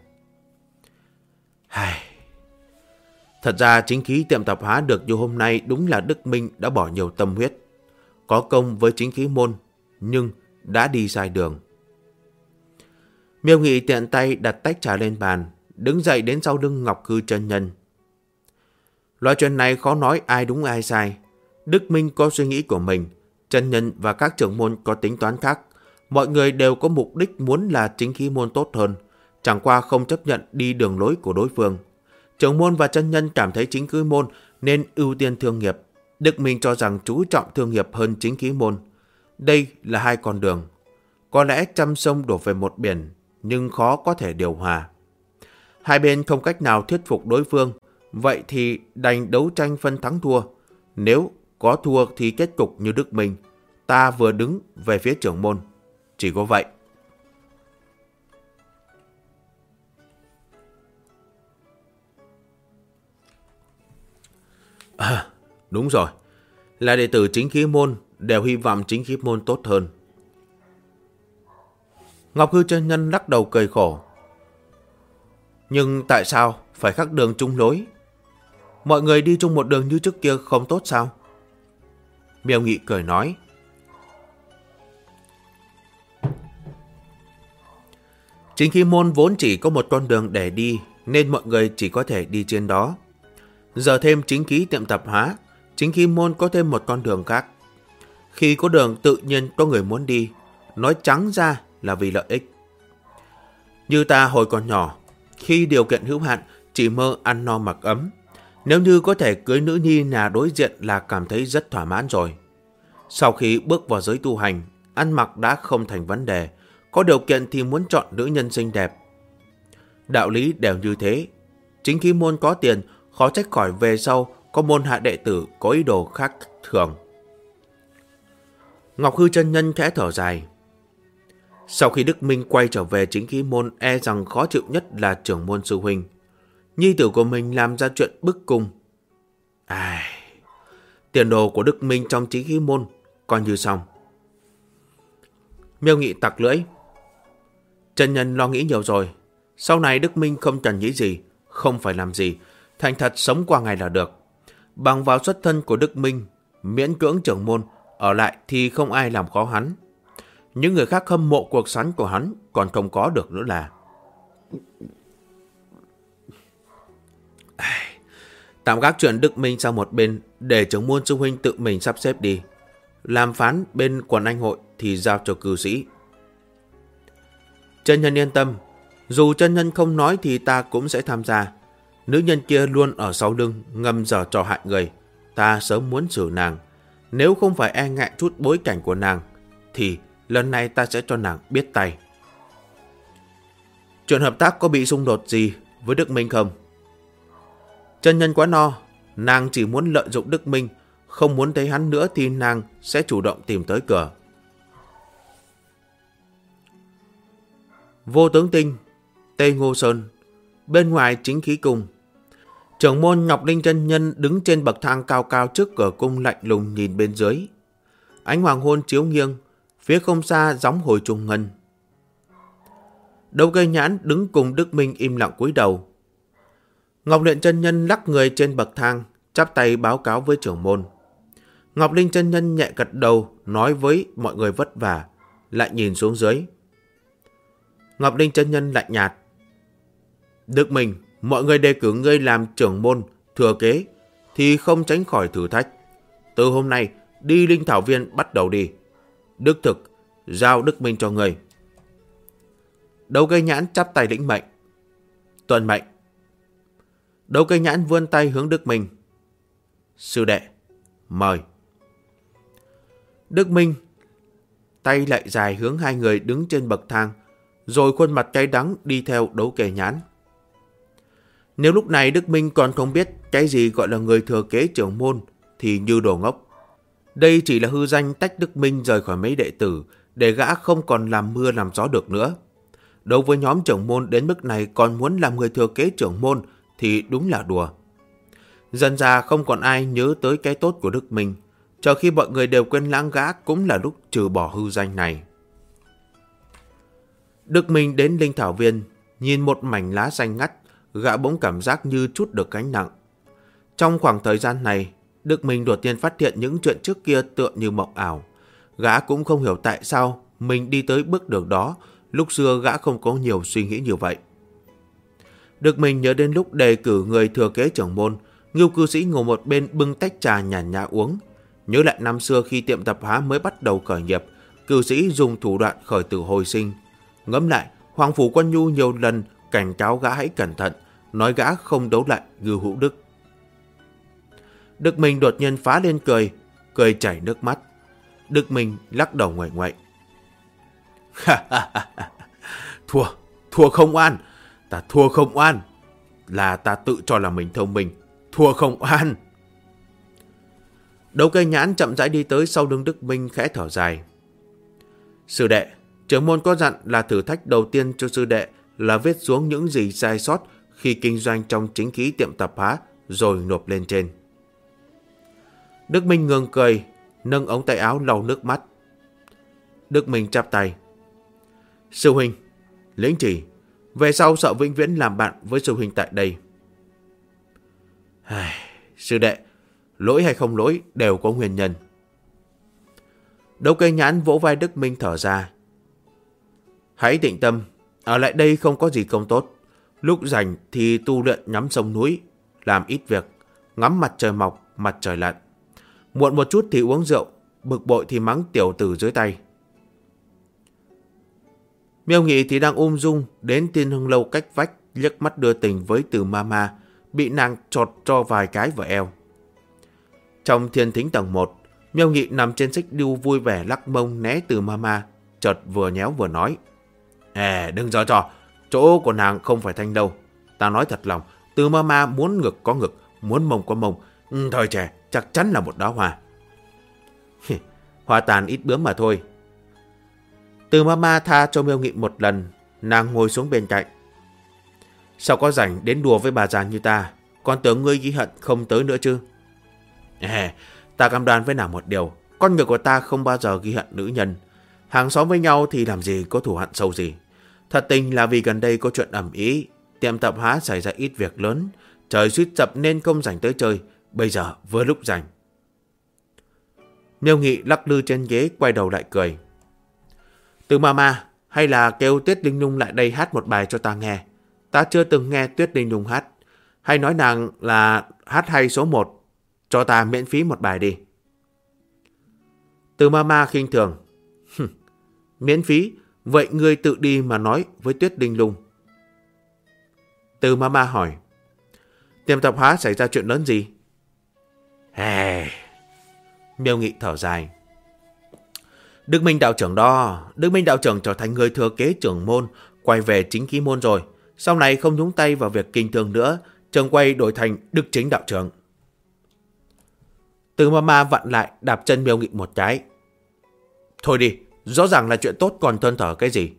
Thật ra chính khí tiệm tạp hóa được như hôm nay đúng là Đức Minh đã bỏ nhiều tâm huyết. Có công với chính khí môn, nhưng đã đi sai đường. Miêu Nghị tiện tay đặt tách trà lên bàn, đứng dậy đến sau lưng Ngọc Hư chân nhân. Loại chuyện này khó nói ai đúng ai sai. Đức Minh có suy nghĩ của mình, chân nhân và các trưởng môn có tính toán khác. Mọi người đều có mục đích muốn là chính khí môn tốt hơn, chẳng qua không chấp nhận đi đường lối của đối phương. Trưởng môn và chân nhân cảm thấy chính khí môn nên ưu tiên thương nghiệp. Đức Minh cho rằng chú trọng thương nghiệp hơn chính khí môn. Đây là hai con đường. Có lẽ trăm sông đổ về một biển, nhưng khó có thể điều hòa. Hai bên không cách nào thuyết phục đối phương, Vậy thì đành đấu tranh phân thắng thua. Nếu có thua thì kết cục như Đức Minh, ta vừa đứng về phía trưởng môn. Chỉ có vậy. Đúng rồi. Là đệ tử Chính Khí Môn, đều hy vọng Chính Khí Môn tốt hơn. Ngọc Hư chân nhân lắc đầu cười khổ. Nhưng tại sao phải khác đường chung lối? Mọi người đi chung một đường như trước kia không tốt sao? Miêu Nghị cười nói. Chính Khí Môn vốn chỉ có một con đường để đi, nên mọi người chỉ có thể đi trên đó. Giờ thêm chính khí tiệm tạp hóa, Chính Khí Môn có thêm một con đường khác. Khi có đường tự nhiên có người muốn đi, nói trắng ra là vì lợi ích. Như ta hồi còn nhỏ, khi điều kiện hữu hạn chỉ mơ ăn no mặc ấm. Nếu như có thể cưới nữ nhi nhà đối diện là cảm thấy rất thỏa mãn rồi. Sau khi bước vào giới tu hành, ăn mặc đã không thành vấn đề, có điều kiện thì muốn chọn nữ nhân xinh đẹp. Đạo lý đều như thế. Chính Khí Môn có tiền, khó trách khỏi về sau có môn hạ đệ tử có ý đồ khác thường. Ngọc Hư chân nhân khẽ thở dài. Sau khi Đức Minh quay trở về Chính Khí Môn, e rằng khó chịu nhất là trưởng môn sư huynh. Nhi tử của mình làm ra chuyện bức cung. Tiền đồ của Đức Minh trong Chính Khí Môn coi như xong. Miêu Nghị tặc lưỡi. Chân nhân lo nghĩ nhiều rồi. Sau này Đức Minh không cần nghĩ gì, không phải làm gì, thành thật sống qua ngày là được. Bằng vào xuất thân của Đức Minh, miễn cưỡng trưởng môn ở lại thì không ai làm khó hắn. Những người khác hâm mộ cuộc sống của hắn còn không có được nữa là. Tạm gác chuyện Đức Minh sang một bên, để trưởng môn sư huynh tự mình sắp xếp đi. Làm phán bên quần anh hội thì giao cho cư sĩ. Chân nhân yên tâm, dù chân nhân không nói thì ta cũng sẽ tham gia. Nữ nhân kia luôn ở sau lưng ngầm giở trò hại người, ta sớm muốn xử nàng. Nếu không phải e ngại chút bối cảnh của nàng, thì lần này ta sẽ cho nàng biết tay. Chuyện hợp tác có bị xung đột gì với Đức Minh không? Chân nhân quá no, nàng chỉ muốn lợi dụng Đức Minh, không muốn thấy hắn nữa thì nàng sẽ chủ động tìm tới cửa. Vô Tướng Tinh, Tây Ngô Sơn, bên ngoài Chính Khí Cung. Trưởng môn Ngọc Linh chân nhân đứng trên bậc thang cao cao trước cửa cung lạnh lùng nhìn bên dưới. Ánh hoàng hôn chiếu nghiêng, phía không xa gióng hồi trùng ngân. Đấu Cây Nhãn đứng cùng Đức Minh im lặng cúi đầu. Ngọc Luyện chân nhân lắc người trên bậc thang, chắp tay báo cáo với trưởng môn. Ngọc Linh chân nhân nhẹ gật đầu, nói với mọi người vất vả, lại nhìn xuống dưới. Ngọc Linh chân nhân lạnh nhạt. Đức Minh, mọi người đề cử ngươi làm trưởng môn, thừa kế, thì không tránh khỏi thử thách. Từ hôm nay, đi Linh Thảo Viên bắt đầu đi. Đức Thực, giao Đức Minh cho ngươi. Đấu Cây Nhãn chắp tay lĩnh mệnh. Tuân mệnh. Đấu Cây Nhãn vươn tay hướng Đức Minh. Sư đệ, mời. Đức Minh tay lại dài hướng hai người đứng trên bậc thang, rồi khuôn mặt cay đắng đi theo Đấu Cây Nhãn. Nếu lúc này Đức Minh còn không biết cái gì gọi là người thừa kế trưởng môn thì như đồ ngốc. Đây chỉ là hư danh tách Đức Minh rời khỏi mấy đệ tử để gã không còn làm mưa làm gió được nữa. Đối với nhóm trưởng môn đến mức này còn muốn làm người thừa kế trưởng môn thì đúng là đùa. Dần ra không còn ai nhớ tới cái tốt của Đức Minh. Chờ khi mọi người đều quên lãng gã cũng là lúc trừ bỏ hư danh này. Đức Minh đến Linh Thảo Viên, nhìn một mảnh lá xanh ngắt, gã bỗng cảm giác như trút được gánh nặng. Trong khoảng thời gian này, Đức Minh đột nhiên phát hiện những chuyện trước kia tựa như mộng ảo. Gã cũng không hiểu tại sao mình đi tới bước đường đó, lúc xưa gã không có nhiều suy nghĩ như vậy. Đức Minh nhớ đến lúc đề cử người thừa kế trưởng môn, Ngưu cư sĩ ngồi một bên bưng tách trà nhàn nhã uống. Nhớ lại năm xưa khi tiệm tạp hóa mới bắt đầu khởi nghiệp, cư sĩ dùng thủ đoạn khởi tử hồi sinh. Ngẫm lại, Hoàng Phủ Quân Nhu nhiều lần cảnh cáo gã hãy cẩn thận, nói gã không đấu lại Ngưu Hữu Đức. Đức Minh đột nhiên phá lên cười chảy nước mắt. Đức Minh lắc đầu nguậy nguậy. Thua không oan, ta thua không oan. Là ta tự cho là mình thông minh, thua không an. Đấu Cây Nhãn chậm rãi đi tới sau lưng Đức Minh khẽ thở dài. Sư đệ, trưởng môn có dặn là thử thách đầu tiên cho sư đệ là viết xuống những gì sai sót khi kinh doanh trong chính khí tiệm tạp hóa rồi nộp lên trên. Đức Minh ngừng cười, nâng ống tay áo lau nước mắt. Đức Minh chắp tay. Sư huynh, lĩnh chỉ, về sau sợ vĩnh viễn làm bạn với sư huynh tại đây. Sư đệ, lỗi hay không lỗi đều có nguyên nhân. Đấu Cây Nhãn vỗ vai Đức Minh thở ra. Hãy tĩnh tâm, ở lại đây không có gì không tốt. Lúc rảnh thì tu luyện ngắm sông núi, làm ít việc, ngắm mặt trời mọc, mặt trời lặn. Muộn một chút thì uống rượu, bực bội thì mắng tiểu tử dưới tay. Miêu Nghị thì đang ung dung đến Thiên Hưng Lâu cách vách, liếc mắt đưa tình với Từ Mama, bị nàng chọt cho vài cái vào eo. Trong thiên thính tầng 1, Miêu Nghị nằm trên xích đu vui vẻ lắc mông né Từ Mama, chợt vừa nhéo vừa nói. Đừng giở trò, chỗ của nàng không phải Thanh Lâu. Ta nói thật lòng, Từ Mama muốn ngực có ngực, muốn mông có mông. Thời trẻ chắc chắn là một đóa hoa. Hoa tàn ít bướm mà thôi. Từ Mama tha cho Miêu Nghị một lần, nàng ngồi xuống bên cạnh. Sao có rảnh đến đùa với bà già như ta, còn tưởng ngươi ghi hận không tới nữa chứ? Ta cam đoan với nàng một điều, con người của ta không bao giờ ghi hận nữ nhân. Hàng xóm với nhau thì làm gì có thù hận sâu gì. Thật tình là vì gần đây có chuyện ầm ĩ, tiệm tạp hóa xảy ra ít việc lớn, trời suýt sập nên không rảnh tới chơi, bây giờ vừa lúc rảnh. Miêu Nghị lắc lư trên ghế quay đầu lại cười. Từ Mama, hay là kêu Tuyết Linh Nhung lại đây hát một bài cho ta nghe. Ta chưa từng nghe Tuyết Linh Nhung hát. Hay nói nàng là hát hay số 1, cho ta miễn phí một bài đi. Từ Mama khinh thường. Miễn phí, vậy ngươi tự đi mà nói với Tuyết Linh Nhung. Từ Mama hỏi. Tiệm tạp hóa xảy ra chuyện lớn gì? Miêu Nghị thở dài. Đức Minh đạo trưởng đó, Đức Minh đạo trưởng trở thành người thừa kế trưởng môn, quay về chính khí môn rồi. Sau này không nhúng tay vào việc kinh thương nữa, trường quay đổi thành Đức Chính đạo trưởng. Từ Mama vặn lại đạp chân Miêu Nghị một cái. Thôi đi, rõ ràng là chuyện tốt còn thơn thở cái gì.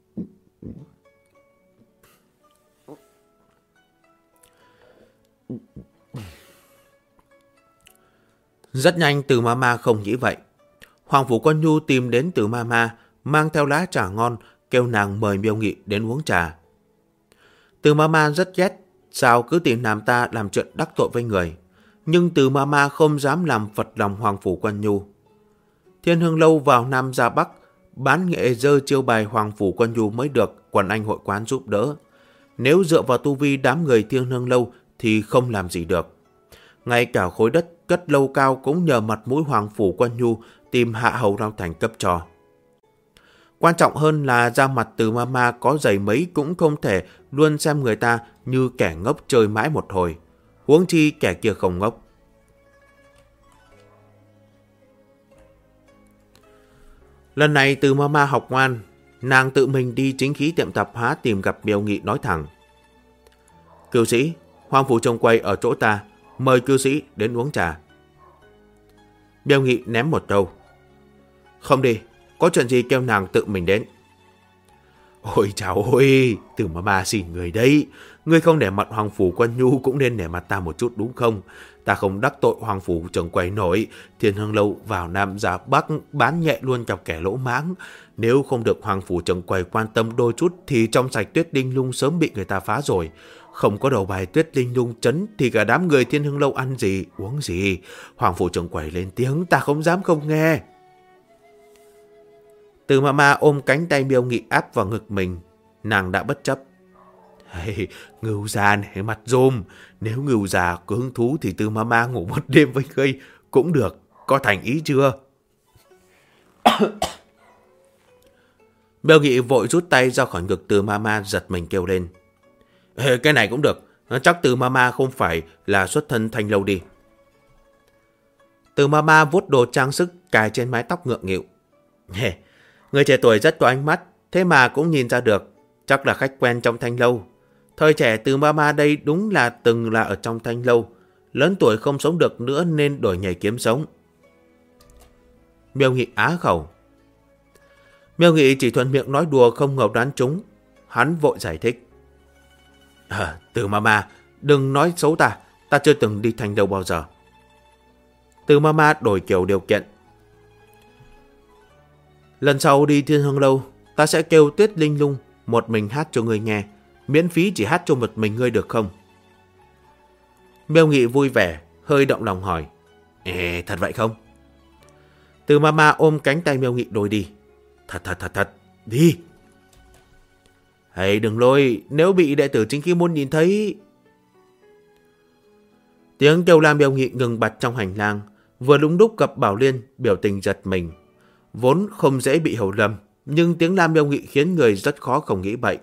Rất nhanh Từ Mama không nghĩ vậy. Hoàng Phủ Quân Nhu tìm đến Từ Mama, mang theo lá trà ngon, kêu nàng mời Miêu Nghị đến uống trà. Từ Mama rất ghét, sao cứ tìm nàng ta làm chuyện đắc tội với người. Nhưng Từ Mama không dám làm phật lòng Hoàng Phủ Quân Nhu. Thiên Hưng Lâu vào Nam ra Bắc, bán nghệ dơ chiêu bài Hoàng Phủ Quân Nhu mới được quần anh hội quán giúp đỡ. Nếu dựa vào tu vi đám người Thiên Hưng Lâu thì không làm gì được. Ngay cả khối đất cất lâu cao cũng nhờ mặt mũi Hoàng Phủ Quân Nhu tìm Hạ Hầu Long Thành cấp cho. Quan trọng hơn là da mặt Từ Mama có dày mấy cũng không thể luôn xem người ta như kẻ ngốc chơi mãi một hồi. Huống chi kẻ kia không ngốc. Lần này Từ Mama học ngoan, nàng tự mình đi chính khí tiệm tạp hóa tìm gặp Miêu Nghị nói thẳng. Cưu sĩ, Hoàng Phủ trông quay ở chỗ ta, mời cưu sĩ đến uống trà. Miêu Nghị ném một câu. Không đi, có chuyện gì kêu nàng tự mình đến. Ôi chào ôi, Từ Mama xin người đấy. Ngươi không nể mặt Hoàng Phủ Quân Nhu cũng nên nể mặt ta một chút đúng không? Ta không đắc tội Hoàng Phủ trưởng quầy nổi. Thiên Hưng Lâu vào Nam ra Bắc bán nhẹ luôn chọc kẻ lỗ mãng. Nếu không được Hoàng Phủ trưởng quầy quan tâm đôi chút thì trong sạch Tuyết Linh Nhung sớm bị người ta phá rồi. Không có đầu bài Tuyết Linh Nhung chấn thì cả đám người Thiên Hưng Lâu ăn gì, uống gì. Hoàng Phủ trưởng quầy lên tiếng ta không dám không nghe. Từ Mama ôm cánh tay Miêu Nghị áp vào ngực mình. Nàng đã bất chấp. Ngưu già nể mặt dùm. Nếu ngưu già có hứng thú thì Từ Mama ngủ một đêm với ngươi cũng được. Có thành ý chưa? Miêu Nghị vội rút tay ra khỏi ngực Từ Mama, giật mình kêu lên. Cái này cũng được. Chắc Từ Mama không phải là xuất thân Thanh Lâu đi. Từ Mama vuốt đồ trang sức cài trên mái tóc ngượng nghịu. Người trẻ tuổi rất có ánh mắt, thế mà cũng nhìn ra được. Chắc là khách quen trong Thanh Lâu. Thời trẻ Từ Mama đây đúng là từng là ở trong Thanh Lâu. lớn tuổi không sống được nữa nên đổi nghề kiếm sống. Miêu Nghị á khẩu. Miêu Nghị chỉ thuận miệng nói đùa không ngờ đoán trúng. Hắn vội giải thích. Từ Mama, đừng nói xấu ta. Ta chưa từng đi thành đâu bao giờ. Từ Mama đổi kiểu điều kiện. Lần sau đi Thiên Hương Lâu, ta sẽ kêu Tuyết Linh Lung một mình hát cho ngươi nghe. Miễn phí chỉ hát cho một mình ngươi được không? Miêu Nghị vui vẻ, hơi động lòng hỏi. Thật vậy không? Từ Mama ôm cánh tay Miêu Nghị đôi đi. Thật, đi. Hãy đừng lôi, nếu bị đệ tử chính khí môn nhìn thấy. Tiếng kêu la Miêu Nghị ngừng bặt trong hành lang, vừa đúng lúc gặp Bảo Liên, biểu tình giật mình. Vốn không dễ bị hiểu lầm, nhưng tiếng la Miêu Nghị khiến người rất khó không nghĩ bậy.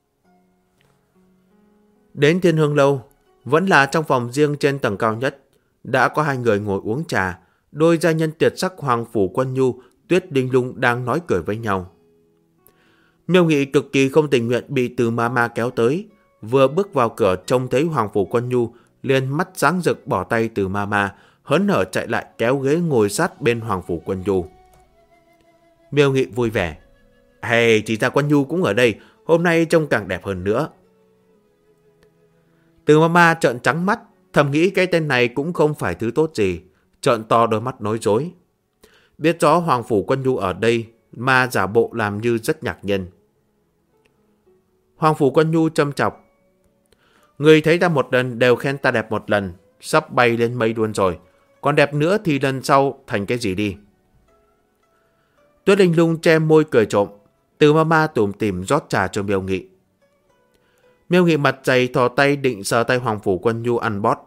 Đến Thiên Hương Lâu, vẫn là trong phòng riêng trên tầng cao nhất, đã có hai người ngồi uống trà, đôi gia nhân tuyệt sắc Hoàng Phủ Quân Nhu, Tuyết Linh Lung đang nói cười với nhau. Miêu Nghị cực kỳ không tình nguyện bị Từ Mama kéo tới, vừa bước vào cửa trông thấy Hoàng Phủ Quân Nhu, liền mắt sáng rực bỏ tay Từ Mama, hớn hở chạy lại kéo ghế ngồi sát bên Hoàng Phủ Quân Nhu. Miêu Nghị vui vẻ. Chỉ ra Quân Nhu cũng ở đây, hôm nay trông càng đẹp hơn nữa. Từ Mama trợn trắng mắt, thầm nghĩ cái tên này cũng không phải thứ tốt gì, trợn to đôi mắt nói dối. Biết rõ Hoàng Phủ Quân Nhu ở đây mà giả bộ làm như rất ngạc nhiên. Hoàng Phủ Quân Nhu châm chọc. Người thấy ta một lần đều khen ta đẹp một lần, sắp bay lên mây luôn rồi. Còn đẹp nữa thì lần sau thành cái gì đi? Tuyết Linh Lung che môi cười trộm. Từ Mama tủm tỉm rót trà cho Miêu Nghị. Miêu Nghị mặt dày thò tay định sờ tay Hoàng Phủ Quân Nhu ăn bót.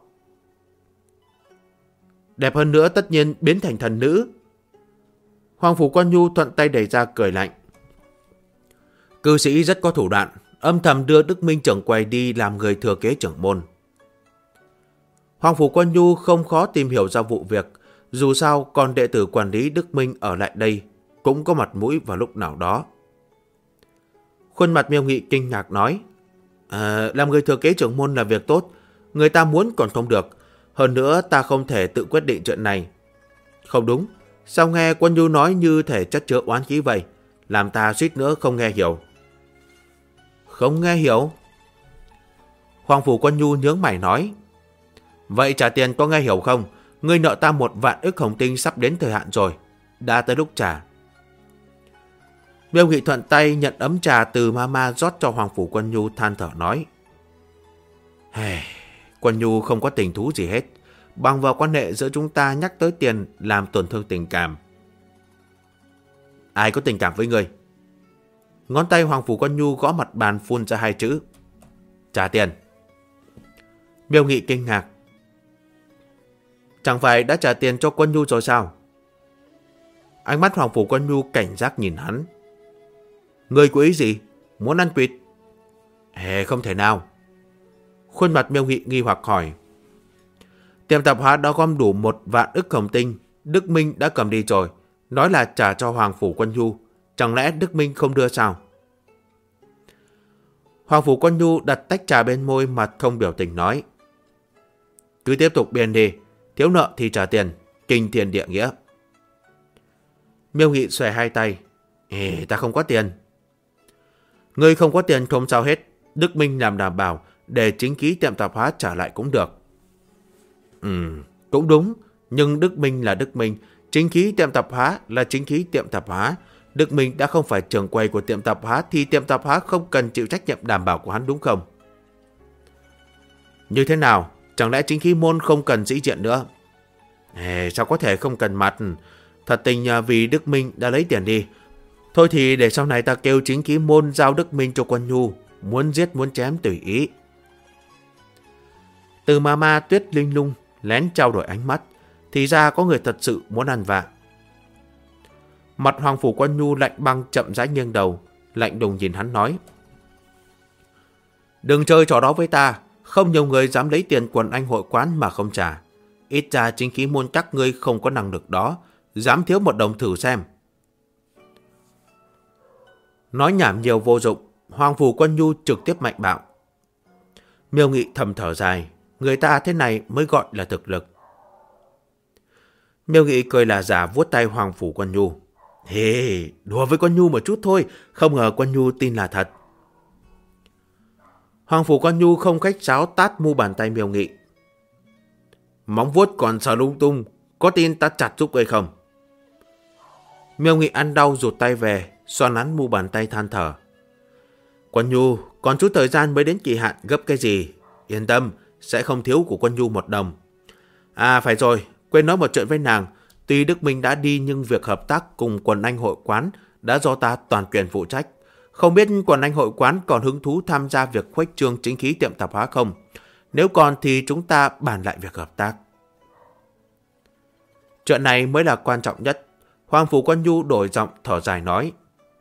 Đẹp hơn nữa tất nhiên biến thành thần nữ. Hoàng Phủ Quân Nhu thuận tay đẩy ra cười lạnh. Cư sĩ rất có thủ đoạn, âm thầm đưa Đức Minh trưởng quầy đi làm người thừa kế trưởng môn. Hoàng Phủ Quân Nhu không khó tìm hiểu ra vụ việc, dù sao còn đệ tử quản lý Đức Minh ở lại đây cũng có mặt mũi vào lúc nào đó. Khuôn mặt Miêu Nghị kinh ngạc nói. Làm người thừa kế trưởng môn là việc tốt, người ta muốn còn không được. Hơn nữa ta không thể tự quyết định chuyện này. Không đúng, sao nghe Quân Nhu nói như thể chất chứa oán khí vậy, làm ta suýt nữa không nghe hiểu. Không nghe hiểu? Hoàng Phủ Quân Nhu nhướng mày nói. Vậy trả tiền có nghe hiểu không? Ngươi nợ ta 1 vạn ức hồng tinh sắp đến thời hạn rồi, đã tới lúc trả. Miêu Nghị thuận tay nhận ấm trà từ Mama rót cho Hoàng Phủ Quân Nhu, than thở nói. Quân Nhu không có tình thú gì hết, bằng vào quan hệ giữa chúng ta nhắc tới tiền làm tổn thương tình cảm. Ai có tình cảm với ngươi? Ngón tay Hoàng Phủ Quân Nhu gõ mặt bàn phun ra 2 chữ. Trả tiền. Miêu Nghị kinh ngạc. Chẳng phải đã trả tiền cho Quân Nhu rồi sao? Ánh mắt Hoàng Phủ Quân Nhu cảnh giác nhìn hắn. Ngươi có ý gì? Muốn ăn quỵt? Không thể nào. Khuôn mặt Miêu Nghị nghi hoặc hỏi. Tiệm tạp hóa đã gom đủ 1 vạn ức hồng tinh, Đức Minh đã cầm đi rồi, nói là trả cho Hoàng Phủ Quân Nhu. Chẳng lẽ Đức Minh không đưa sao? Hoàng Phủ Quân Nhu đặt tách trà bên môi, mặt không biểu tình nói. Cứ tiếp tục biên đi, thiếu nợ thì trả tiền, kinh thiên địa nghĩa. Miêu Nghị xòe 2 tay. Ta không có tiền. Ngươi không có tiền không sao hết, Đức Minh làm đảm bảo để chính khí tiệm tạp hóa trả lại cũng được. Cũng đúng, nhưng Đức Minh là Đức Minh, chính khí tiệm tạp hóa là chính khí tiệm tạp hóa. Đức Minh đã không phải trưởng quầy của tiệm tạp hóa thì tiệm tạp hóa không cần chịu trách nhiệm đảm bảo của hắn đúng không? Như thế nào? Chẳng lẽ chính khí môn không cần sĩ diện nữa? Sao có thể không cần mặt? Thật tình vì Đức Minh đã lấy tiền đi. Thôi thì để sau này ta kêu chính khí môn giao Đức Minh cho Quân Nhu, muốn giết muốn chém tùy ý. Từ Mama, Tuyết Linh Lung lén trao đổi ánh mắt, thì ra có người thật sự muốn ăn vạ. Mặt Hoàng Phủ Quân Nhu lạnh băng chậm rãi nghiêng đầu, lạnh lùng nhìn hắn nói. Đừng chơi trò đó với ta, không nhiều người dám lấy tiền quần anh hội quán mà không trả. Ít ra chính khí môn chắc ngươi không có năng lực đó, dám thiếu 1 đồng thử xem. Nói nhảm nhiều vô dụng, Hoàng Phủ Quân Nhu trực tiếp mạnh bạo. Miêu Nghị thầm thở dài, Người ta thế này mới gọi là thực lực. Miêu Nghị cười là giả vuốt tay Hoàng Phủ Quân Nhu. Hề, đùa với Quân Nhu một chút thôi, không ngờ Quân Nhu tin là thật. Hoàng Phủ Quân Nhu không khách sáo tát mu bàn tay Miêu Nghị. Móng vuốt còn sờ lung tung, có tin ta chặt giúp ngươi không? Miêu Nghị ăn đau rụt tay về, xoa nắn mu bàn tay than thở. Quân Nhu, còn chút thời gian mới đến kỳ hạn, gấp cái gì? Yên tâm, sẽ không thiếu của Quân Nhu một đồng. À phải rồi, quên nói một chuyện với nàng. Tuy Đức Minh đã đi nhưng việc hợp tác cùng Quần Anh hội quán đã do ta toàn quyền phụ trách. Không biết Quần Anh hội quán còn hứng thú tham gia việc khuếch trương chính khí tiệm tạp hóa không? Nếu còn thì chúng ta bàn lại việc hợp tác. Chuyện này mới là quan trọng nhất. Hoàng Phủ Quân Nhu đổi giọng thở dài nói.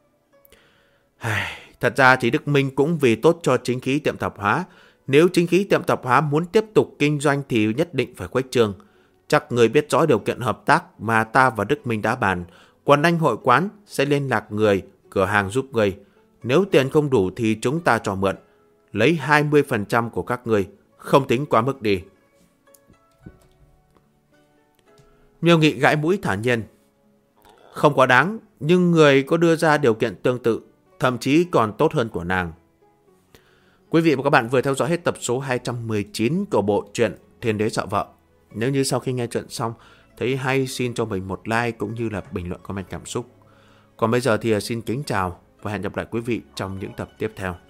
Thật ra thì Đức Minh cũng vì tốt cho chính khí tiệm tạp hóa. Nếu chính khí tiệm tạp hóa muốn tiếp tục kinh doanh thì nhất định phải khuếch trương. Chắc người biết rõ điều kiện hợp tác mà ta và Đức Minh đã bàn. Quần Anh hội quán sẽ liên lạc người, cửa hàng giúp người. Nếu tiền không đủ thì chúng ta cho mượn. Lấy 20% của các người, không tính quá mức đi. Miêu Nghị gãi mũi thản nhiên. Không quá đáng, nhưng người có đưa ra điều kiện tương tự, thậm chí còn tốt hơn của nàng. Quý vị và các bạn vừa theo dõi hết tập số 219 của bộ truyện Thiên Đế Sợ Vợ. Nếu như sau khi nghe chuyện xong thấy hay, xin cho mình một like cũng như là bình luận comment cảm xúc. Còn bây giờ thì xin kính chào và hẹn gặp lại quý vị trong những tập tiếp theo.